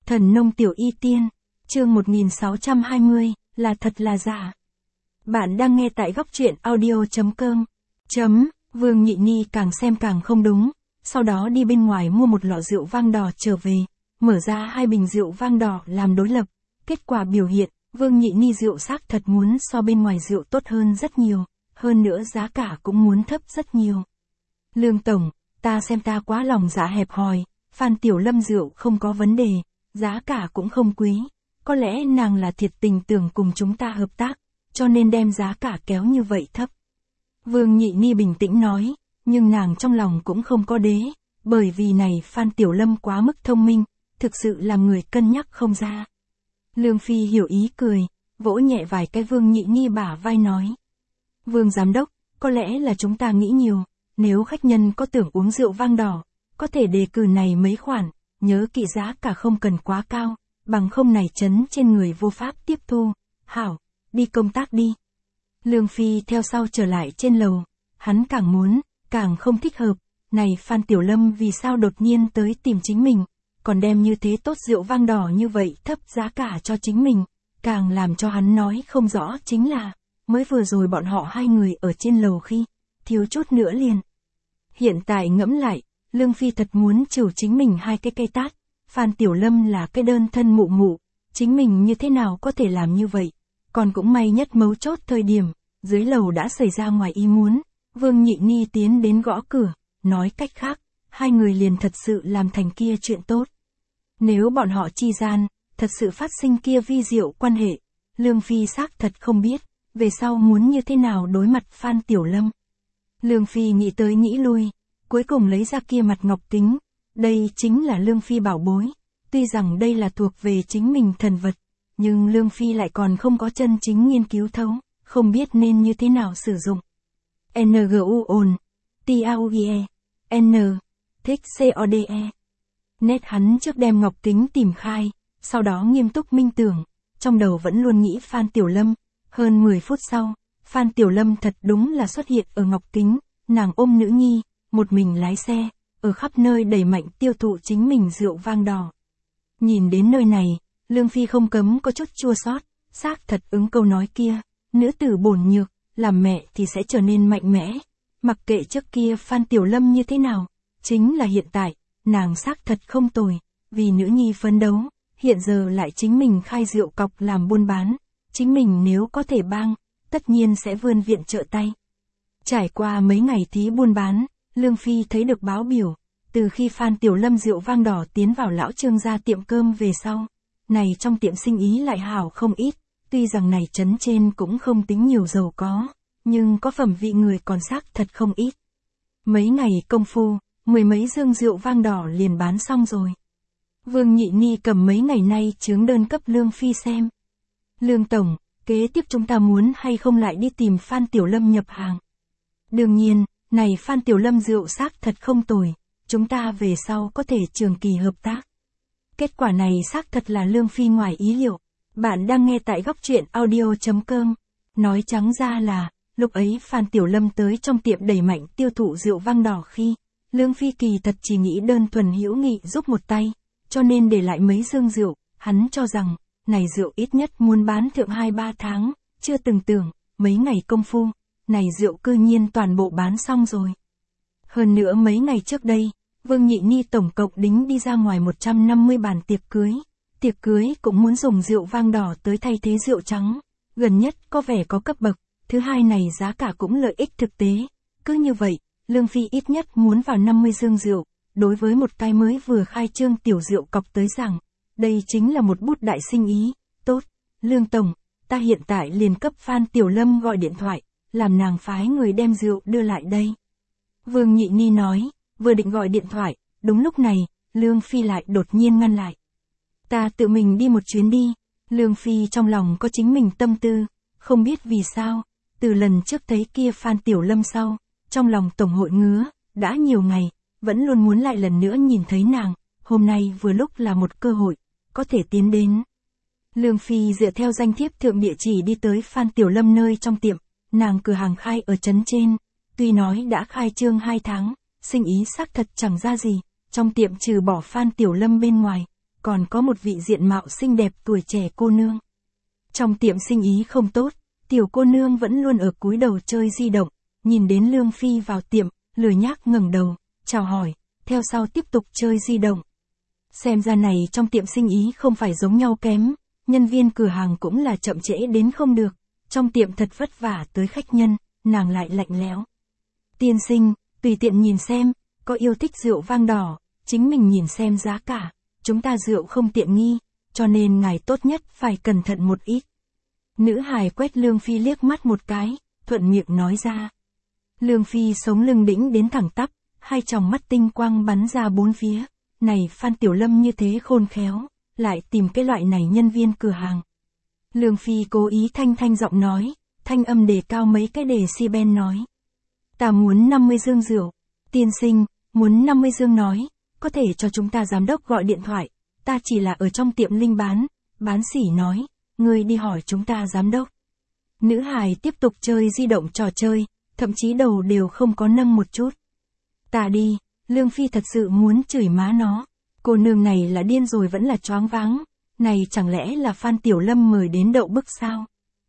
Thần nông tiểu y tiên, chương 1620, là thật là giả. Bạn đang nghe tại góc truyện audio.com. Vương Nhị Ni càng xem càng không đúng, sau đó đi bên ngoài mua một lọ rượu vang đỏ trở về, mở ra 2 bình rượu vang đỏ làm đối lập. Kết quả biểu hiện, Vương Nhị Ni rượu xác thật muốn so bên ngoài rượu tốt hơn rất nhiều, hơn nữa giá cả cũng muốn thấp rất nhiều. Lương Tổng, ta xem ta quá lòng dạ hẹp hòi, Phan Tiểu Lâm rượu không có vấn đề, giá cả cũng không quý, có lẽ nàng là thiệt tình tưởng cùng chúng ta hợp tác, cho nên đem giá cả kéo như vậy thấp. Vương Nhị Ni bình tĩnh nói, nhưng nàng trong lòng cũng không có đế, bởi vì này Phan Tiểu Lâm quá mức thông minh, thực sự làm người cân nhắc không ra. Lương Phi hiểu ý cười, vỗ nhẹ vài cái Vương Nhị Ni bả vai nói. Vương Giám Đốc, có lẽ là chúng ta nghĩ nhiều, nếu khách nhân có tưởng uống rượu vang đỏ, có thể đề cử này mấy khoản, nhớ kỹ giá cả không cần quá cao, bằng không này chấn trên người vô pháp tiếp thu. Hảo, đi công tác đi. Lương Phi theo sau trở lại trên lầu, hắn càng muốn, càng không thích hợp, này Phan Tiểu Lâm vì sao đột nhiên tới tìm chính mình, còn đem như thế tốt rượu vang đỏ như vậy thấp giá cả cho chính mình, càng làm cho hắn nói không rõ chính là, mới vừa rồi bọn họ 2 người ở trên lầu khi, thiếu chút nữa liền. Hiện tại ngẫm lại, Lương Phi thật muốn chịu chính mình 2 cái cây tát, Phan Tiểu Lâm là cái đơn thân mụ mụ, chính mình như thế nào có thể làm như vậy, còn cũng may nhất mấu chốt thời điểm, dưới lầu đã xảy ra ngoài ý muốn, Vương Nhị Ni tiến đến gõ cửa, nói cách khác, 2 người liền thật sự làm thành kia chuyện tốt. Nếu bọn họ chi gian, thật sự phát sinh kia vi diệu quan hệ, Lương Phi xác thật không biết, về sau muốn như thế nào đối mặt Phan Tiểu Lâm. Lương Phi nghĩ tới nghĩ lui, cuối cùng lấy ra kia mặt ngọc kính, đây chính là Lương Phi bảo bối, tuy rằng đây là thuộc về chính mình thần vật, nhưng Lương Phi lại còn không có chân chính nghiên cứu thấu, không biết nên như thế nào sử dụng. NGU ồn, TAUIE, N, thích CODE. Nét hắn trước đem ngọc kính tìm khai, sau đó nghiêm túc minh tưởng, trong đầu vẫn luôn nghĩ Phan Tiểu Lâm, hơn 10 phút sau, Phan Tiểu Lâm thật đúng là xuất hiện ở ngọc kính, nàng ôm nữ nhi, một mình lái xe, ở khắp nơi đẩy mạnh tiêu thụ chính mình rượu vang đỏ. Nhìn đến nơi này, Lương Phi không cấm có chút chua xót, xác thật ứng câu nói kia, nữ tử bổn nhược, làm mẹ thì sẽ trở nên mạnh mẽ, mặc kệ trước kia Phan Tiểu Lâm như thế nào, chính là hiện tại, nàng xác thật không tồi, vì nữ nhi phấn đấu, hiện giờ lại chính mình khai rượu cọc làm buôn bán, chính mình nếu có thể bang, tất nhiên sẽ vươn viện trợ tay. Trải qua mấy ngày thí buôn bán, Lương Phi thấy được báo biểu, từ khi Phan Tiểu Lâm rượu vang đỏ tiến vào lão Trương gia tiệm cơm về sau, này trong tiệm sinh ý lại hảo không ít, tuy rằng này trấn trên cũng không tính nhiều giàu có, nhưng có phẩm vị người còn xác thật không ít. Mấy ngày công phu, 10 mấy dương rượu vang đỏ liền bán xong rồi. Vương Nhị Ni cầm mấy ngày nay chướng đơn cấp Lương Phi xem. Lương Tổng, kế tiếp chúng ta muốn hay không lại đi tìm Phan Tiểu Lâm nhập hàng. Đương nhiên, này Phan Tiểu Lâm rượu xác thật không tồi, chúng ta về sau có thể trường kỳ hợp tác. Kết quả này xác thật là Lương Phi ngoài ý liệu. Bạn đang nghe tại góc truyện audio.com. Nói trắng ra là, lúc ấy Phan Tiểu Lâm tới trong tiệm đẩy mạnh tiêu thụ rượu vang đỏ khi, Lương Phi kỳ thật chỉ nghĩ đơn thuần hữu nghị giúp một tay, cho nên để lại mấy dương rượu, hắn cho rằng, này rượu ít nhất muốn bán thượng 2-3 tháng, chưa từng tưởng, mấy ngày công phu, này rượu cư nhiên toàn bộ bán xong rồi. Hơn nữa mấy ngày trước đây, Vương Nhị Ni tổng cộng đính đi ra ngoài 150 bàn tiệc cưới cũng muốn dùng rượu vang đỏ tới thay thế rượu trắng, gần nhất có vẻ có cấp bậc, thứ hai này giá cả cũng lợi ích thực tế, cứ như vậy, Lương Phi ít nhất muốn vào 50 dương rượu, đối với một cái mới vừa khai trương tiểu rượu cọc tới rằng, đây chính là một bút đại sinh ý, tốt, Lương Tổng, ta hiện tại liền cấp Phan Tiểu Lâm gọi điện thoại, làm nàng phái người đem rượu đưa lại đây. Vương Nhị Ni nói, vừa định gọi điện thoại, đúng lúc này, Lương Phi lại đột nhiên ngăn lại. Ta tự mình đi một chuyến đi, Lương Phi trong lòng có chính mình tâm tư, không biết vì sao, từ lần trước thấy kia Phan Tiểu Lâm sau, trong lòng tổng hội ngứa, đã nhiều ngày, vẫn luôn muốn lại lần nữa nhìn thấy nàng, hôm nay vừa lúc là một cơ hội, có thể tiến đến. Lương Phi dựa theo danh thiếp thượng địa chỉ đi tới Phan Tiểu Lâm nơi trong tiệm, nàng cửa hàng khai ở trấn trên, tuy nói đã khai trương 2 tháng, sinh ý xác thật chẳng ra gì, trong tiệm trừ bỏ Phan Tiểu Lâm bên ngoài, còn có một vị diện mạo xinh đẹp tuổi trẻ cô nương. Trong tiệm sinh ý không tốt, tiểu cô nương vẫn luôn ở cúi đầu chơi di động, nhìn đến Lương Phi vào tiệm, lười nhác ngẩng đầu, chào hỏi, theo sau tiếp tục chơi di động. Xem ra này trong tiệm sinh ý không phải giống nhau kém, nhân viên cửa hàng cũng là chậm trễ đến không được, trong tiệm thật vất vả tới khách nhân, nàng lại lạnh lẽo. Tiên sinh, tùy tiện nhìn xem, có yêu thích rượu vang đỏ, chính mình nhìn xem giá cả, chúng ta rượu không tiện nghi, cho nên ngài tốt nhất phải cẩn thận một ít. Nữ hài quét Lương Phi liếc mắt một cái, thuận miệng nói ra. Lương Phi sống lưng đĩnh đến thẳng tắp, hai tròng mắt tinh quang bắn ra bốn phía, này Phan Tiểu Lâm như thế khôn khéo, lại tìm cái loại này nhân viên cửa hàng. Lương Phi cố ý thanh giọng nói, thanh âm đề cao mấy cái decibel nói. Ta muốn 50 dương rượu, tiên sinh, muốn 50 dương nói, có thể cho chúng ta giám đốc gọi điện thoại, ta chỉ là ở trong tiệm linh bán sỉ nói, ngươi đi hỏi chúng ta giám đốc. Nữ hài tiếp tục chơi di động trò chơi, thậm chí đầu đều không có nâng một chút. Ta đi, Lương Phi thật sự muốn chửi má nó, cô nương này là điên rồi vẫn là choáng váng, này chẳng lẽ là Phan Tiểu Lâm mời đến đậu bức sao?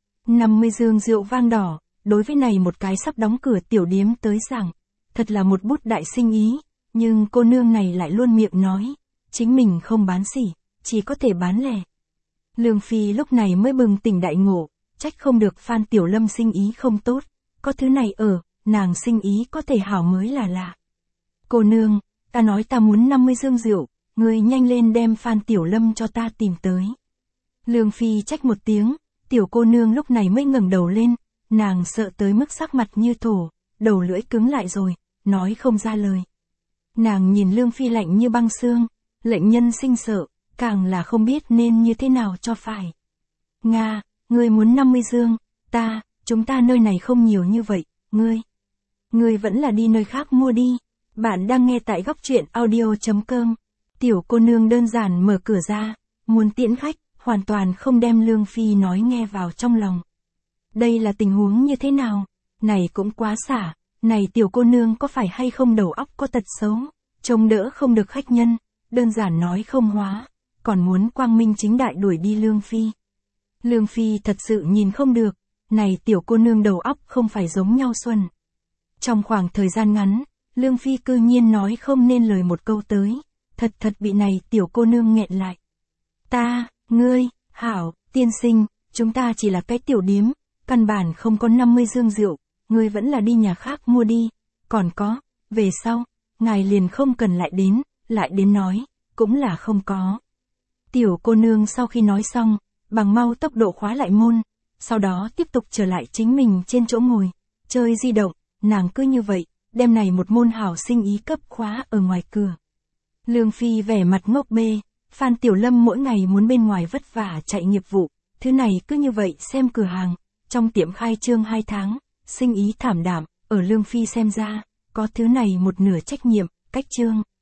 50 dương rượu vang đỏ, đối với này một cái sắp đóng cửa tiểu điếm tới rằng, thật là một bút đại sinh ý, nhưng cô nương này lại luôn miệng nói, chính mình không bán sỉ, chỉ có thể bán lẻ. Lương Phi lúc này mới bừng tỉnh đại ngộ, trách không được Phan Tiểu Lâm sinh ý không tốt, có thứ này ở, nàng sinh ý có thể hảo mới là lạ. Cô nương, ta nói ta muốn 50 dương rượu, ngươi nhanh lên đem Phan Tiểu Lâm cho ta tìm tới. Lương Phi trách một tiếng, tiểu cô nương lúc này mới ngẩng đầu lên, nàng sợ tới mức sắc mặt như thổ, đầu lưỡi cứng lại rồi, nói không ra lời. Nàng nhìn Lương Phi lạnh như băng xương, lệnh nhân sinh sợ, càng là không biết nên như thế nào cho phải. Nga, ngươi muốn 50 dương, chúng ta nơi này không nhiều như vậy, ngươi vẫn là đi nơi khác mua đi. Bạn đang nghe tại góc truyện audio.com. Tiểu cô nương đơn giản mở cửa ra, muốn tiễn khách, hoàn toàn không đem Lương Phi nói nghe vào trong lòng. Đây là tình huống như thế nào? Này cũng quá xả, này tiểu cô nương có phải hay không đầu óc có tật xấu, trông đỡ không được khách nhân, đơn giản nói không hóa, còn muốn quang minh chính đại đuổi đi Lương Phi. Lương Phi thật sự nhìn không được, này tiểu cô nương đầu óc không phải giống nhau xuân. Trong khoảng thời gian ngắn, Lương Phi cư nhiên nói không nên lời một câu tới, thật bị này tiểu cô nương nghẹn lại. Ngươi, hảo, tiên sinh, chúng ta chỉ là cái tiểu điếm, căn bản không có 50 dương rượu, ngươi vẫn là đi nhà khác mua đi, còn có, về sau, ngài liền không cần lại đến nói, cũng là không có. Tiểu cô nương sau khi nói xong, bằng mau tốc độ khóa lại môn, sau đó tiếp tục trở lại chính mình trên chỗ ngồi, chơi di động, nàng cứ như vậy, đem này một môn hảo sinh ý cấp khóa ở ngoài cửa. Lương Phi vẻ mặt ngốc bê, Phan Tiểu Lâm mỗi ngày muốn bên ngoài vất vả chạy nghiệp vụ, thứ này cứ như vậy xem cửa hàng, trong tiệm khai trương 2 tháng, sinh ý thảm đạm, ở Lương Phi xem ra, có thứ này một nửa trách nhiệm, cách trương.